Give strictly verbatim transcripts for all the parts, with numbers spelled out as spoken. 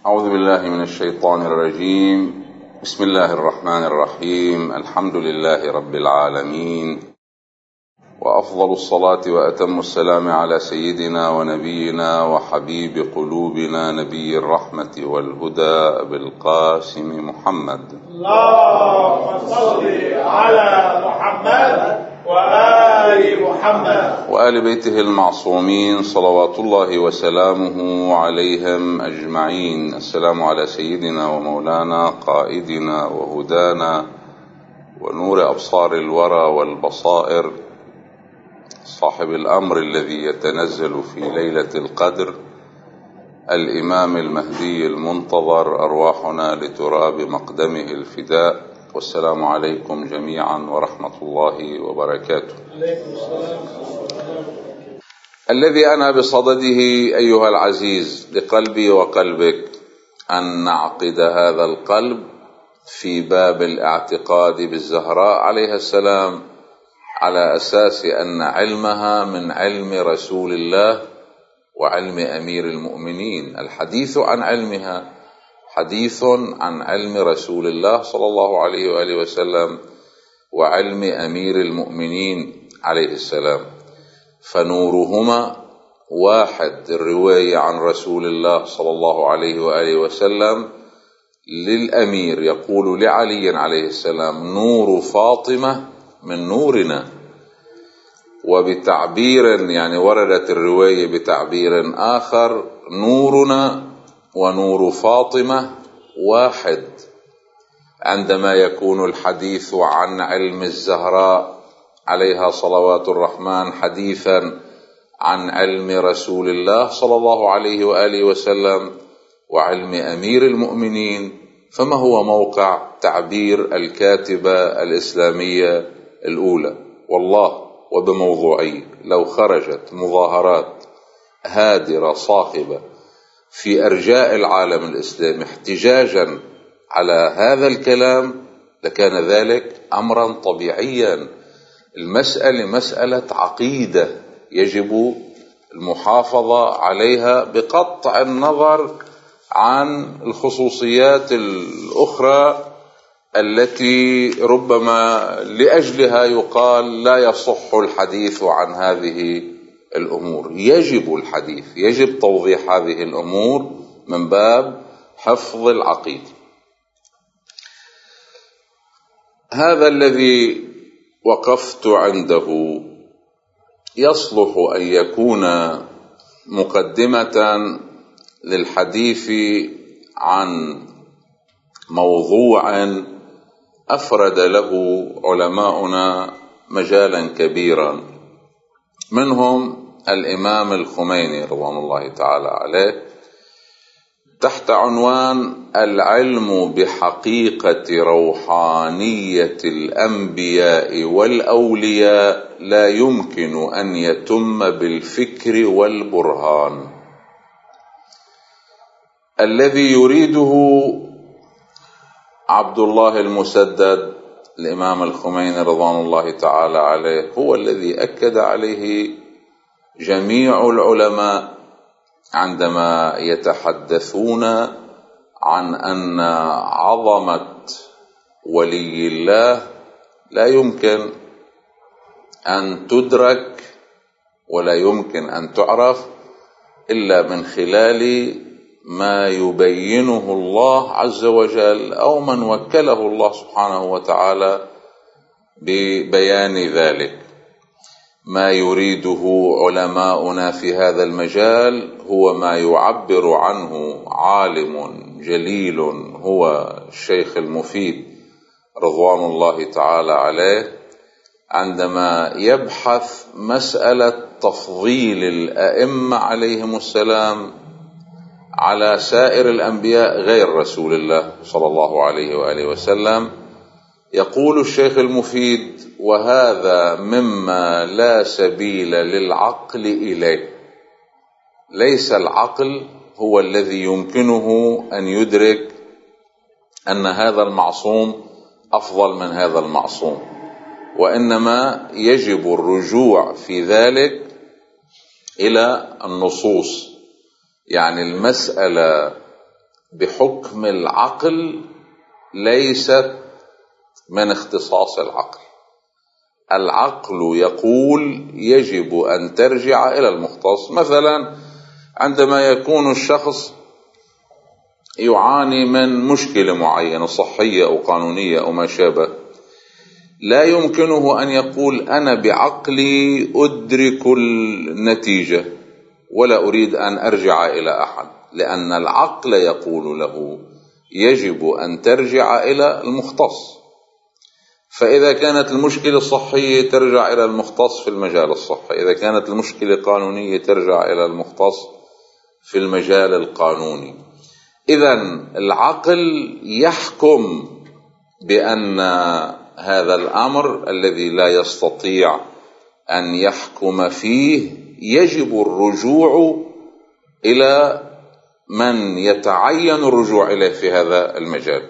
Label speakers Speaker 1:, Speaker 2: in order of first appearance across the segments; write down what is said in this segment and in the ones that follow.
Speaker 1: أعوذ بالله من الشيطان الرجيم. بسم الله الرحمن الرحيم. الحمد لله رب العالمين، وأفضل الصلاة وأتم السلام على سيدنا ونبينا وحبيب قلوبنا نبي الرحمة والهدى أبي القاسم محمد.
Speaker 2: اللهم صل على محمد وآل محمد
Speaker 1: وآل بيته المعصومين صلوات الله وسلامه عليهم أجمعين. السلام على سيدنا ومولانا قائدنا وهدانا ونور أبصار الورى والبصائر، صاحب الأمر الذي يتنزل في ليلة القدر، الإمام المهدي المنتظر، أرواحنا لتراب مقدمه الفداء. والسلام عليكم جميعا ورحمة الله وبركاته. الذي أنا بصدده أيها العزيز لقلبي وقلبك أن نعقد هذا القلب في باب الاعتقاد بالزهراء عليها السلام، على أساس أن علمها من علم رسول الله وعلم أمير المؤمنين. الحديث عن علمها حديث عن علم رسول الله صلى الله عليه وآله وسلم وعلم أمير المؤمنين عليه السلام، فنورهما واحد. الرواية عن رسول الله صلى الله عليه وآله وسلم للأمير يقول لعلي عليه السلام: نور فاطمة من نورنا. وبتعبير يعني وردت الرواية بتعبير آخر: نورنا ونور فاطمة واحد. عندما يكون الحديث عن علم الزهراء عليها صلوات الرحمن حديثا عن علم رسول الله صلى الله عليه وآله وسلم وعلم أمير المؤمنين، فما هو موقع تعبير الكاتبة الإسلامية الأولى؟ والله وبموضوعي لو خرجت مظاهرات هادرة صاخبة في أرجاء العالم الإسلامي احتجاجا على هذا الكلام لكان ذلك أمرا طبيعيا. المسألة مسألة عقيدة يجب المحافظة عليها بقطع النظر عن الخصوصيات الأخرى التي ربما لأجلها يقال لا يصح الحديث عن هذه الأمور. يجب الحديث، يجب توضيح هذه الأمور من باب حفظ العقيدة. هذا الذي وقفت عنده يصلح أن يكون مقدمة للحديث عن موضوع أفرد له علماؤنا مجالا كبيرا، منهم الإمام الخميني رضوان الله تعالى عليه، تحت عنوان العلم بحقيقة روحانية الأنبياء والأولياء لا يمكن أن يتم بالفكر والبرهان. الذي يريده عبد الله المسدد الإمام الخميني رضوان الله تعالى عليه هو الذي أكد عليه جميع العلماء عندما يتحدثون عن أن عظمة ولي الله لا يمكن أن تدرك ولا يمكن أن تعرف إلا من خلال ما يبينه الله عز وجل أو من وكله الله سبحانه وتعالى ببيان ذلك. ما يريده علماؤنا في هذا المجال هو ما يعبر عنه عالم جليل هو الشيخ المفيد رضوان الله تعالى عليه، عندما يبحث مسألة تفضيل الأئمة عليهم السلام على سائر الأنبياء غير رسول الله صلى الله عليه وآله وسلم. يقول الشيخ المفيد: وهذا مما لا سبيل للعقل إليه. ليس العقل هو الذي يمكنه أن يدرك أن هذا المعصوم أفضل من هذا المعصوم، وإنما يجب الرجوع في ذلك إلى النصوص. يعني المسألة بحكم العقل ليست من اختصاص العقل. العقل يقول يجب أن ترجع إلى المختص. مثلا عندما يكون الشخص يعاني من مشكلة معينة صحية أو قانونية أو ما شابه، لا يمكنه أن يقول أنا بعقلي أدرك النتيجة ولا أريد أن أرجع إلى أحد، لأن العقل يقول له يجب أن ترجع إلى المختص. فإذا كانت المشكلة الصحية ترجع إلى المختص في المجال الصحي، إذا كانت المشكلة قانونية ترجع إلى المختص في المجال القانوني. إذن العقل يحكم بأن هذا الأمر الذي لا يستطيع أن يحكم فيه يجب الرجوع إلى من يتعين الرجوع إليه في هذا المجال.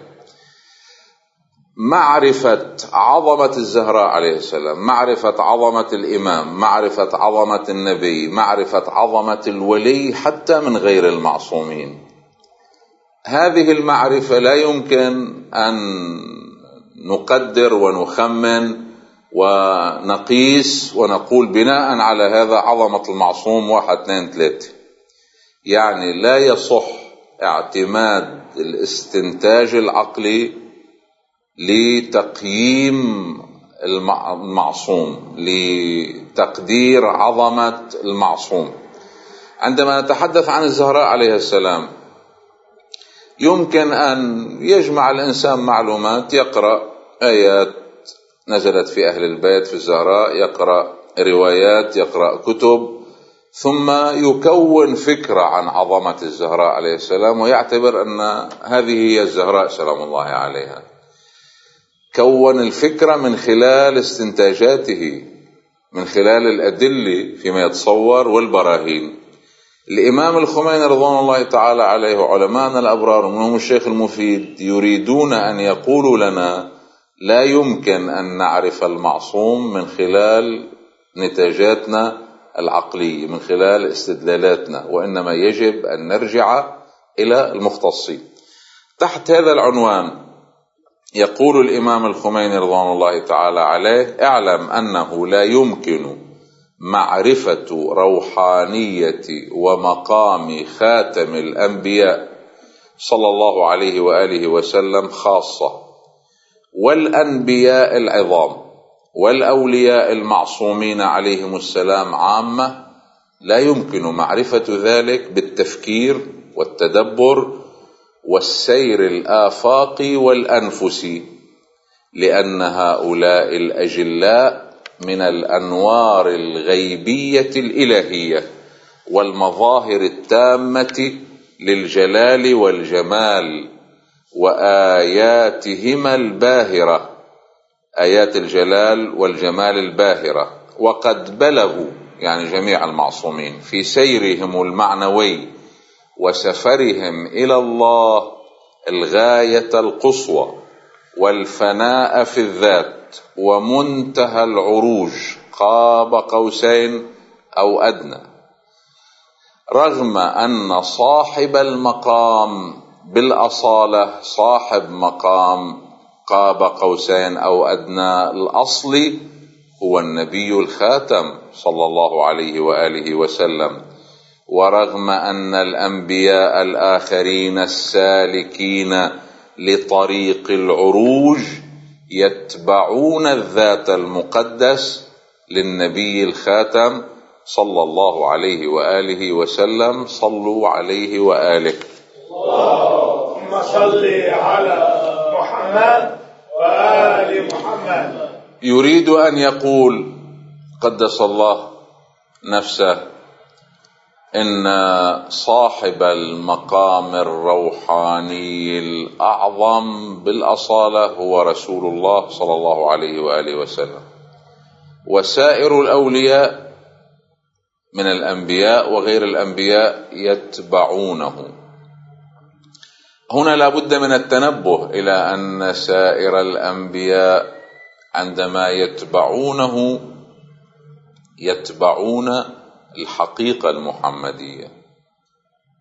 Speaker 1: معرفة عظمة الزهراء عليه السلام، معرفة عظمة الإمام، معرفة عظمة النبي، معرفة عظمة الولي حتى من غير المعصومين، هذه المعرفة لا يمكن أن نقدر ونخمن ونقيس ونقول بناء على هذا عظمة المعصوم واحد اثنين ثلاثة. يعني لا يصح اعتماد الاستنتاج العقلي لتقييم المعصوم، لتقدير عظمة المعصوم. عندما نتحدث عن الزهراء عليه السلام يمكن أن يجمع الإنسان معلومات، يقرأ آيات نزلت في أهل البيت في الزهراء، يقرأ روايات، يقرأ كتب، ثم يكون فكرة عن عظمة الزهراء عليه السلام ويعتبر أن هذه هي الزهراء سلام الله عليها. كون الفكرة من خلال استنتاجاته، من خلال الأدلة فيما يتصور والبراهين. الإمام الخميني رضوان الله تعالى عليه وعلماءنا الأبرار منهم الشيخ المفيد يريدون أن يقولوا لنا لا يمكن أن نعرف المعصوم من خلال نتاجاتنا العقلية، من خلال استدلالاتنا، وإنما يجب أن نرجع إلى المختصين. تحت هذا العنوان يقول الإمام الخميني رضوان الله تعالى عليه: اعلم أنه لا يمكن معرفة روحانية ومقام خاتم الأنبياء صلى الله عليه وآله وسلم خاصة، والأنبياء العظام والأولياء المعصومين عليهم السلام عامة، لا يمكن معرفة ذلك بالتفكير والتدبر والسير الآفاقي والأنفسي، لأن هؤلاء الأجلاء من الأنوار الغيبية الإلهية والمظاهر التامة للجلال والجمال وآياتهما الباهرة، آيات الجلال والجمال الباهرة. وقد بلغوا يعني جميع المعصومين في سيرهم المعنوي وسفرهم إلى الله الغاية القصوى والفناء في الذات ومنتهى العروج قاب قوسين أو أدنى، رغم أن صاحب المقام بالأصالة صاحب مقام قاب قوسين أو أدنى الأصل هو النبي الخاتم صلى الله عليه وآله وسلم، ورغم أن الأنبياء الآخرين السالكين لطريق العروج يتبعون الذات المقدس للنبي الخاتم صلى الله عليه وآله وسلم. صلوا عليه وآله.
Speaker 2: اللهم صل على محمد وآل محمد.
Speaker 1: يريد أن يقول قدس الله نفسه إن صاحب المقام الروحاني الأعظم بالأصالة هو رسول الله صلى الله عليه وآله وسلم، وسائر الأولياء من الأنبياء وغير الأنبياء يتبعونه. هنا لا بد من التنبه إلى أن سائر الأنبياء عندما يتبعونه يتبعون الحقيقة المحمدية،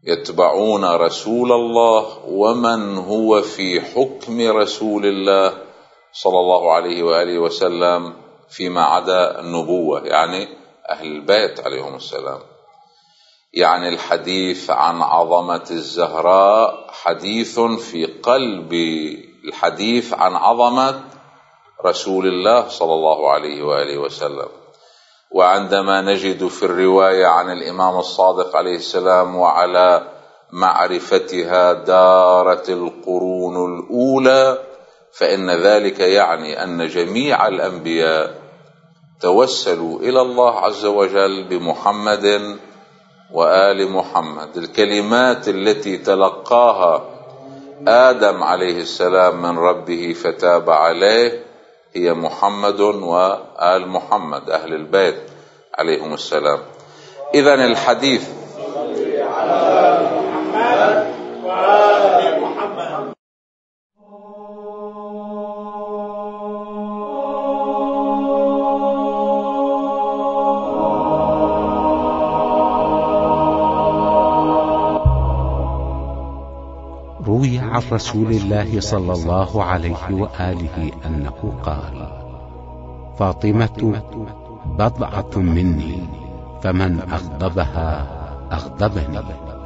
Speaker 1: يتبعون رسول الله ومن هو في حكم رسول الله صلى الله عليه وآله وسلم فيما عدا النبوة، يعني أهل البيت عليهم السلام. يعني الحديث عن عظمة الزهراء حديث في قلب الحديث عن عظمة رسول الله صلى الله عليه وآله وسلم. وعندما نجد في الرواية عن الإمام الصادق عليه السلام وعلى معرفتها دارت القرون الأولى، فإن ذلك يعني أن جميع الأنبياء توسلوا إلى الله عز وجل بمحمد وآل محمد. الكلمات التي تلقاها آدم عليه السلام من ربه فتاب عليه هي محمد وآل محمد أهل البيت عليهم السلام. إذن الحديث
Speaker 2: على محمد وآل محمد.
Speaker 3: روي عن رسول الله صلى الله عليه وآله أنه قال: فاطمة بضعة مني، فمن أغضبها أغضبني.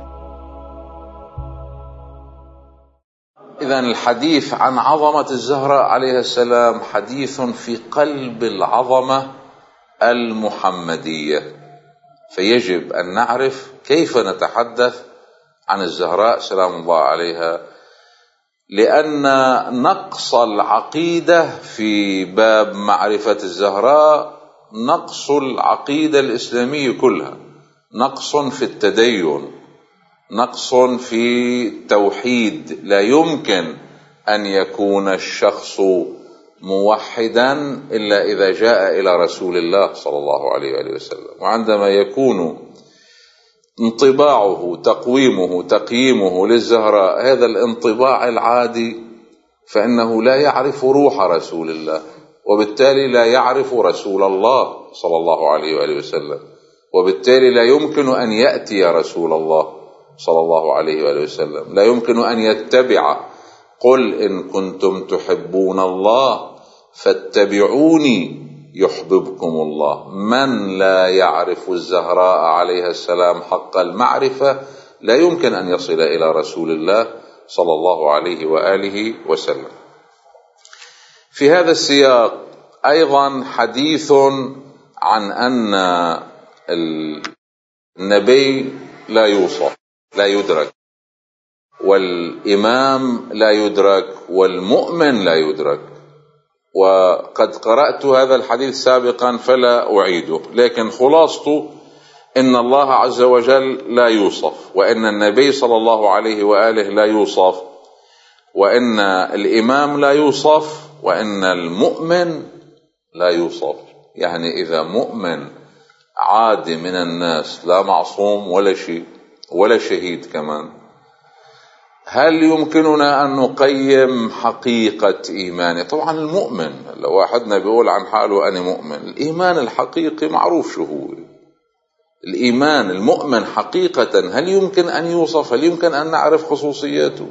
Speaker 1: إذن الحديث عن عظمة الزهراء عليه السلام حديث في قلب العظمة المحمدية، فيجب أن نعرف كيف نتحدث عن الزهراء سلام الله عليها، لأن نقص العقيدة في باب معرفة الزهراء نقص العقيدة الإسلامية كلها، نقص في التدين، نقص في التوحيد. لا يمكن أن يكون الشخص موحدا إلا إذا جاء إلى رسول الله صلى الله عليه وآله وسلم. وعندما يكون انطباعه تقويمه تقييمه للزهراء هذا الانطباع العادي، فإنه لا يعرف روح رسول الله، وبالتالي لا يعرف رسول الله صلى الله عليه وآله وسلم، وبالتالي لا يمكن أن يأتي رسول الله صلى الله عليه وآله وسلم، لا يمكن أن يتبع. قل إن كنتم تحبون الله فاتبعوني يحببكم الله. من لا يعرف الزهراء عليها السلام حق المعرفة لا يمكن أن يصل إلى رسول الله صلى الله عليه وآله وسلم. في هذا السياق أيضا حديث عن أن النبي لا يوصف لا يدرك، والإمام لا يدرك، والمؤمن لا يدرك. وقد قرأت هذا الحديث سابقا فلا أعيده، لكن خلاصته إن الله عز وجل لا يوصف، وإن النبي صلى الله عليه وآله لا يوصف، وإن الإمام لا يوصف، وإن المؤمن لا يوصف. يعني إذا مؤمن عادي من الناس لا معصوم ولا شيء ولا شهيد كمان، هل يمكننا أن نقيم حقيقة إيمانه؟ طبعا المؤمن، لو واحدنا بيقول عن حاله أنا مؤمن، الإيمان الحقيقي معروف شو هو الإيمان. المؤمن حقيقة هل يمكن أن يوصف؟ هل يمكن أن نعرف خصوصياته؟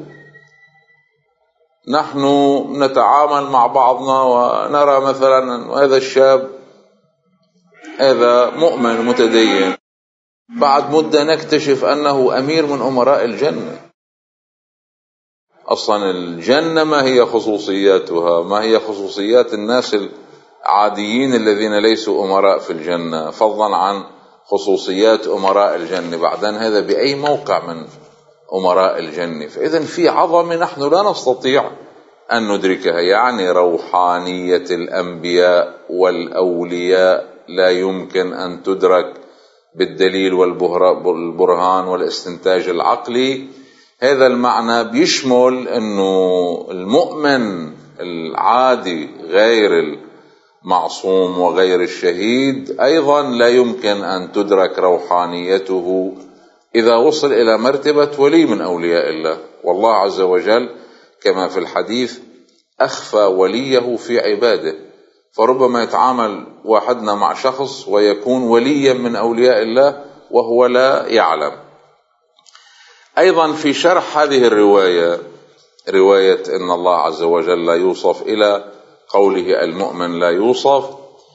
Speaker 1: نحن نتعامل مع بعضنا ونرى مثلا هذا الشاب هذا مؤمن متدين، بعد مدة نكتشف أنه أمير من أمراء الجنة. أصلا الجنة ما هي خصوصياتها؟ ما هي خصوصيات الناس العاديين الذين ليسوا أمراء في الجنة، فضلا عن خصوصيات أمراء الجنة؟ بعدين هذا بأي موقع من أمراء الجنة؟ فإذن في عظمة نحن لا نستطيع أن ندركها. يعني روحانية الأنبياء والأولياء لا يمكن أن تدرك بالدليل والبرهان والاستنتاج العقلي. هذا المعنى بيشمل أنه المؤمن العادي غير المعصوم وغير الشهيد أيضا لا يمكن أن تدرك روحانيته إذا وصل إلى مرتبة ولي من أولياء الله. والله عز وجل كما في الحديث أخفى وليه في عباده، فربما يتعامل واحدنا مع شخص ويكون وليا من أولياء الله وهو لا يعلم. أيضا في شرح هذه الرواية، رواية إن الله عز وجل لا يوصف إلى قوله المؤمن لا يوصف،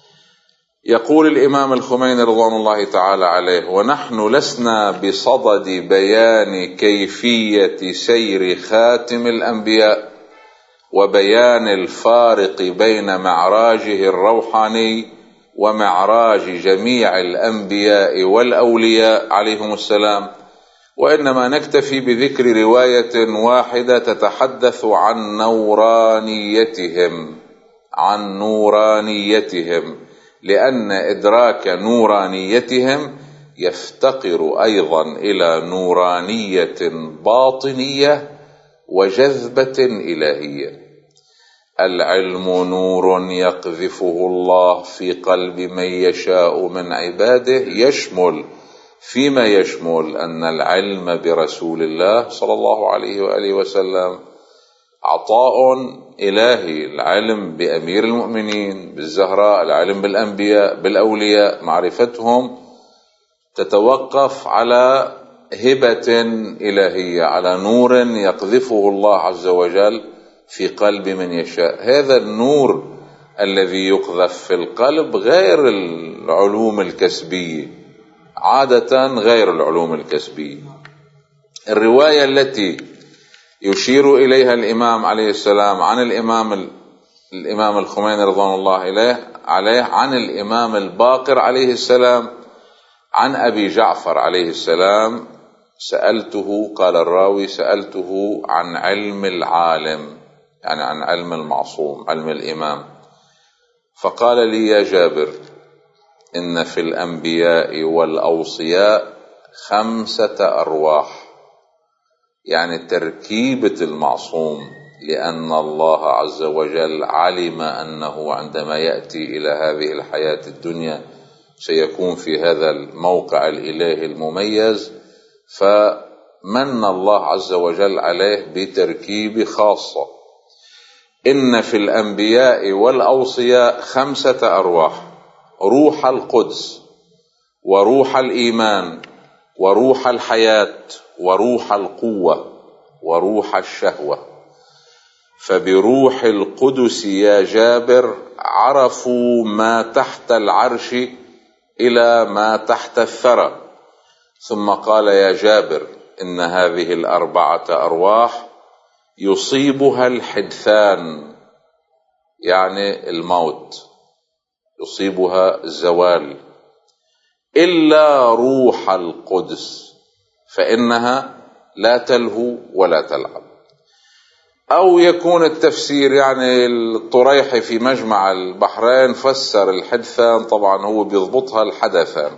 Speaker 1: يقول الإمام الخميني رضوان الله تعالى عليه: ونحن لسنا بصدد بيان كيفية سير خاتم الأنبياء وبيان الفارق بين معراجه الروحاني ومعراج جميع الأنبياء والأولياء عليهم السلام، وإنما نكتفي بذكر رواية واحدة تتحدث عن نورانيتهم عن نورانيتهم لأن إدراك نورانيتهم يفتقر أيضا إلى نورانية باطنية وجذبة إلهية. العلم نور يقذفه الله في قلب من يشاء من عباده، يشمل فيما يشمل أن العلم برسول الله صلى الله عليه وآله وسلم عطاء إلهي، العلم بأمير المؤمنين بالزهراء، العلم بالأنبياء بالأولياء، معرفتهم تتوقف على هبة إلهية، على نور يقذفه الله عز وجل في قلب من يشاء. هذا النور الذي يقذف في القلب غير العلوم الكسبية، عادة غير العلوم الكسبية. الرواية التي يشير إليها الإمام عليه السلام عن الإمام الإمام الخميني رضوان الله عليه عن الإمام الباقر عليه السلام عن أبي جعفر عليه السلام: سألته، قال الراوي: سألته عن علم العالم، يعني عن علم المعصوم، علم الإمام، فقال لي: يا جابر، إن في الأنبياء والأوصياء خمسة أرواح، يعني تركيبة المعصوم، لأن الله عز وجل علم أنه عندما يأتي إلى هذه الحياة الدنيا سيكون في هذا الموقع الإلهي المميز، فمن الله عز وجل عليه بتركيب خاصة. إن في الأنبياء والأوصياء خمسة أرواح: روح القدس، وروح الإيمان، وروح الحياة، وروح القوة، وروح الشهوة. فبروح القدس يا جابر عرفوا ما تحت العرش إلى ما تحت الثرى. ثم قال: يا جابر، إن هذه الأربعة أرواح يصيبها الحدثان، يعني الموت، يصيبها الزوال، إلا روح القدس فإنها لا تلهو ولا تلعب. أو يكون التفسير، يعني الطريحي في مجمع البحرين فسر الحدثان، طبعا هو بيضبطها الحدثان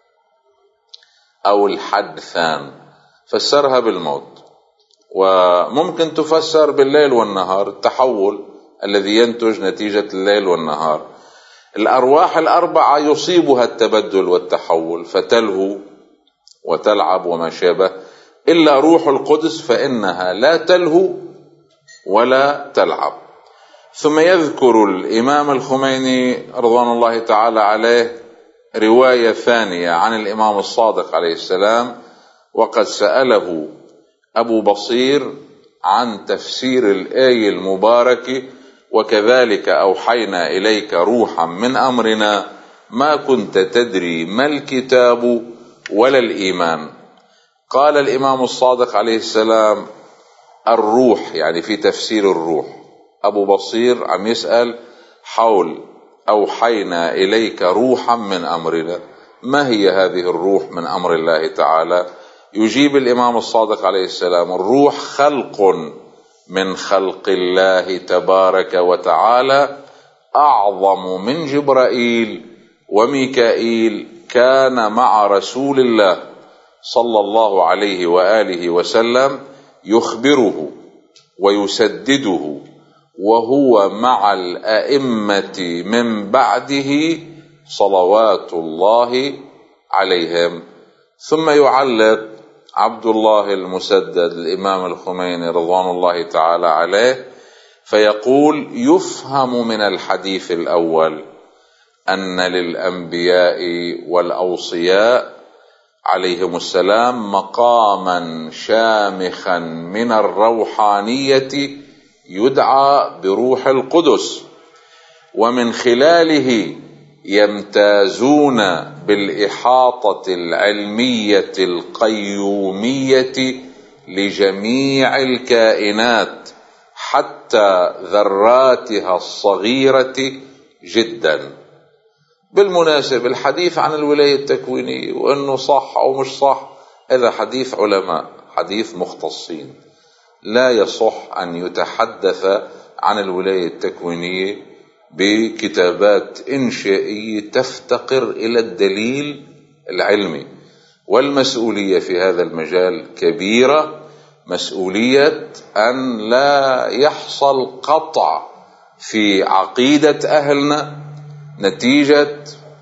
Speaker 1: أو الحدثان، فسرها بالموت. وممكن تفسر بالليل والنهار، التحول الذي ينتج نتيجة الليل والنهار. الأرواح الأربعة يصيبها التبدل والتحول فتلهو وتلعب وما شابه، إلا روح القدس فإنها لا تلهو ولا تلعب. ثم يذكر الإمام الخميني رضوان الله تعالى عليه رواية ثانية عن الإمام الصادق عليه السلام، وقد سأله أبو بصير عن تفسير الآية المباركة: وكذلك أوحينا إليك روحا من أمرنا ما كنت تدري ما الكتاب ولا الإيمان. قال الإمام الصادق عليه السلام: الروح، يعني في تفسير الروح. أبو بصير عم يسأل حول أوحينا إليك روحا من أمرنا، ما هي هذه الروح من أمر الله تعالى؟ يجيب الإمام الصادق عليه السلام: الروح خلق من خلق الله تبارك وتعالى، أعظم من جبرائيل وميكائيل، كان مع رسول الله صلى الله عليه وآله وسلم يخبره ويسدده، وهو مع الأئمة من بعده صلوات الله عليهم. ثم يعلق عبد الله المسدد الإمام الخميني رضوان الله تعالى عليه فيقول: يفهم من الحديث الأول أن للأنبياء والأوصياء عليهم السلام مقاما شامخا من الروحانية يدعى بروح القدس، ومن خلاله يمتازون بالإحاطة العلمية القيومية لجميع الكائنات حتى ذراتها الصغيرة جدا. بالمناسبة الحديث عن الولاية التكوينية وأنه صح أو مش صح هذا حديث علماء، حديث مختصين، لا يصح أن يتحدث عن الولاية التكوينية بكتابات إنشائية تفتقر إلى الدليل العلمي. والمسؤولية في هذا المجال كبيرة، مسؤولية أن لا يحصل قطع في عقيدة أهلنا نتيجة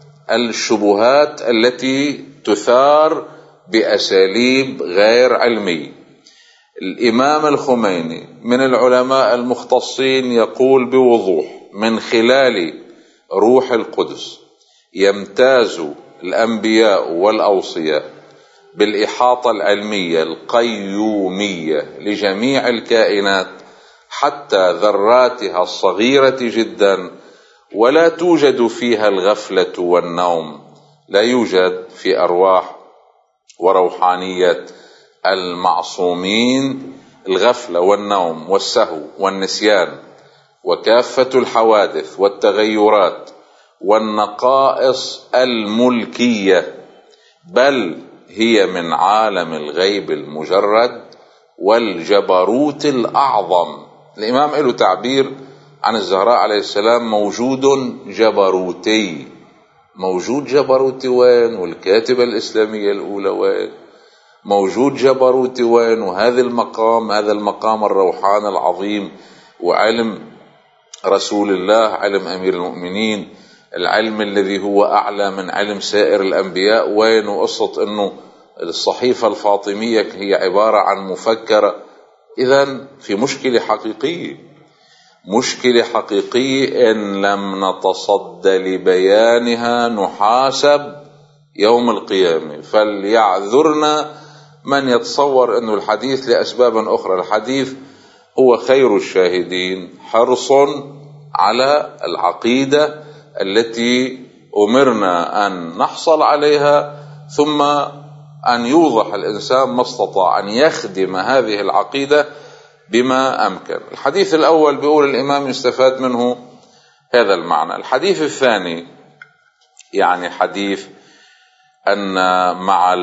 Speaker 1: الشبهات التي تثار بأساليب غير علمية. الإمام الخميني من العلماء المختصين يقول بوضوح: من خلال روح القدس يمتاز الأنبياء والأوصياء بالإحاطة العلمية القيومية لجميع الكائنات حتى ذراتها الصغيرة جدا، ولا توجد فيها الغفلة والنوم، لا يوجد في أرواح وروحانية المعصومين الغفلة والنوم والسهو والنسيان وكافة الحوادث والتغيرات والنقائص الملكية، بل هي من عالم الغيب المجرد والجبروت الأعظم. الإمام له تعبير عن الزهراء عليه السلام: موجود جبروتي. موجود جبروتي وين؟ والكاتبة الإسلامية الأولى وين؟ موجود جبروتي وين؟ وهذا المقام، هذا المقام الروحاني العظيم وعلم رسول الله، علم أمير المؤمنين، العلم الذي هو أعلى من علم سائر الأنبياء وين؟ وقصة أنه الصحيفة الفاطمية هي عبارة عن مفكرة. إذن في مشكلة حقيقية، مشكلة حقيقية إن لم نتصد لبيانها نحاسب يوم القيامة. فليعذرنا من يتصور أن الحديث لأسباب أخرى. الحديث هو خير الشاهدين، حرص على العقيدة التي أمرنا أن نحصل عليها، ثم أن يوضح الإنسان ما استطاع أن يخدم هذه العقيدة بما أمكن. الحديث الأول بيقول الإمام يستفاد منه هذا المعنى. الحديث الثاني يعني حديث أن مع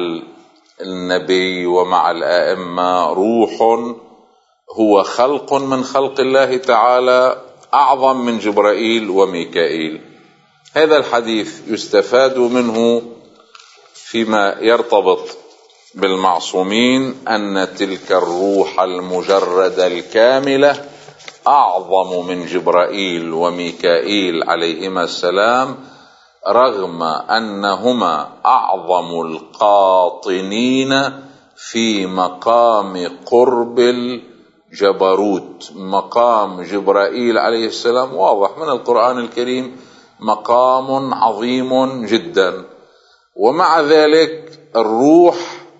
Speaker 1: النبي ومع الآئمة روح هو خلق من خلق الله تعالى أعظم من جبرائيل وميكائيل. هذا الحديث يستفاد منه فيما يرتبط بالمعصومين أن تلك الروح المجردة الكاملة أعظم من جبرائيل وميكائيل عليهما السلام، رغم أنهما أعظم القاطنين في مقام قرب الجبروت. مقام جبرائيل عليه السلام واضح من القرآن الكريم، مقام عظيم جدا، ومع ذلك الروح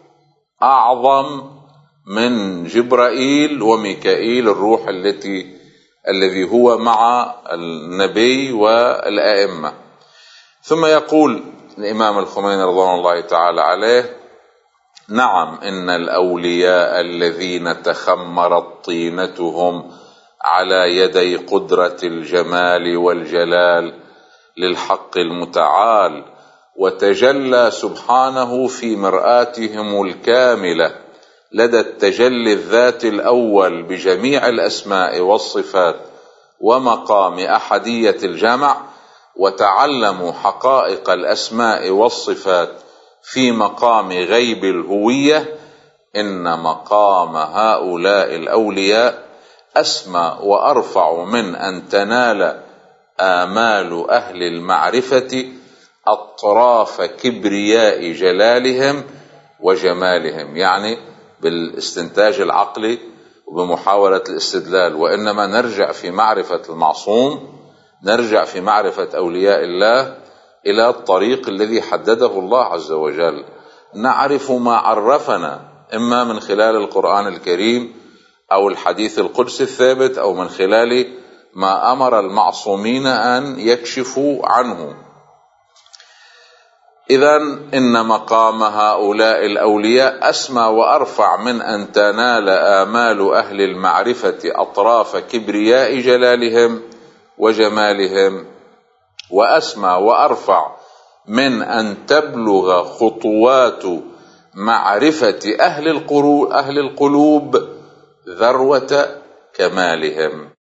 Speaker 1: أعظم من جبرائيل وميكائيل، الروح التي الذي هو مع النبي والآئمة. ثم يقول الإمام الخميني رضوان الله تعالى عليه: نعم، إن الأولياء الذين تخمرت طينتهم على يدي قدرة الجمال والجلال للحق المتعال، وتجلى سبحانه في مرآتهم الكاملة لدى التجلي الذات الأول بجميع الأسماء والصفات ومقام أحدية الجمع، وتعلموا حقائق الأسماء والصفات في مقام غيب الهوية، إن مقام هؤلاء الأولياء أسمى وأرفع من أن تنال آمال أهل المعرفة أطراف كبرياء جلالهم وجمالهم، يعني بالاستنتاج العقلي وبمحاولة الاستدلال، وإنما نرجع في معرفة المعصوم، نرجع في معرفة أولياء الله إلى الطريق الذي حدده الله عز وجل. نعرف ما عرفنا، إما من خلال القرآن الكريم أو الحديث القدسي الثابت أو من خلال ما أمر المعصومين أن يكشفوا عنه. إذن إن مقام هؤلاء الأولياء أسمى وأرفع من أن تنال آمال أهل المعرفة أطراف كبرياء جلالهم وجمالهم، وأسمى وأرفع من أن تبلغ خطوات معرفة أهل القلوب ذروة كمالهم.